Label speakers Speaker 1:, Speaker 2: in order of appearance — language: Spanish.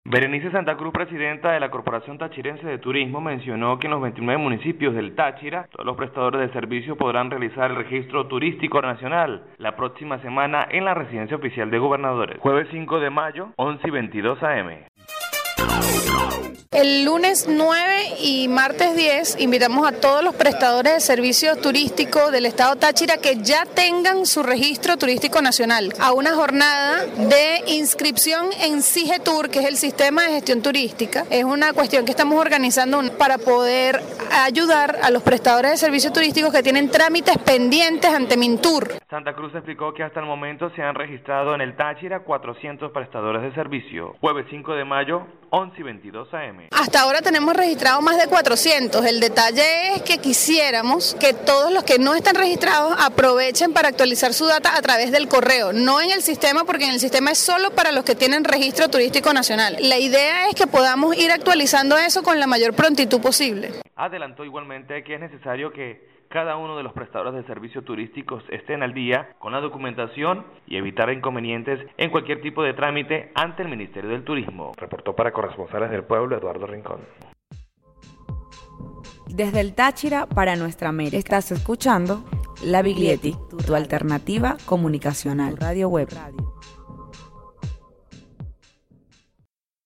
Speaker 1: Berenice Santa Cruz, presidenta de la Corporación Tachirense de Turismo, mencionó que en los 29 municipios del Táchira, todos los prestadores de servicios podrán realizar el registro turístico nacional la próxima semana en la residencia oficial de gobernadores. Jueves 5 de mayo, 11 y 22 a.m.
Speaker 2: El lunes 9 y martes 10 invitamos a todos los prestadores de servicios turísticos del estado Táchira que ya tengan su registro turístico nacional a una jornada de inscripción en Sigetur, que es el sistema de gestión turística. Es una cuestión que estamos organizando para poder ayudar a los prestadores de servicios turísticos que tienen trámites pendientes ante Mintur.
Speaker 1: Santa Cruz explicó que hasta el momento se han registrado en el Táchira 400 prestadores de servicio. Jueves 5 de mayo, 11 y 22 a.m.
Speaker 2: Hasta ahora tenemos registrado más de 400. El detalle es que quisiéramos que todos los que no están registrados aprovechen para actualizar su data a través del correo, no en el sistema, porque en el sistema es solo para los que tienen registro turístico nacional. La idea es que podamos ir actualizando eso con la mayor prontitud posible.
Speaker 1: Adelantó igualmente que es necesario que cada uno de los prestadores de servicios turísticos estén al día con la documentación y evitar inconvenientes en cualquier tipo de trámite ante el Ministerio del Turismo. Reportó para Corresponsales del Pueblo, Eduardo Rincón.
Speaker 3: Desde el Táchira para nuestra América. Estás escuchando La Biglietti, tu alternativa comunicacional. Radio Web.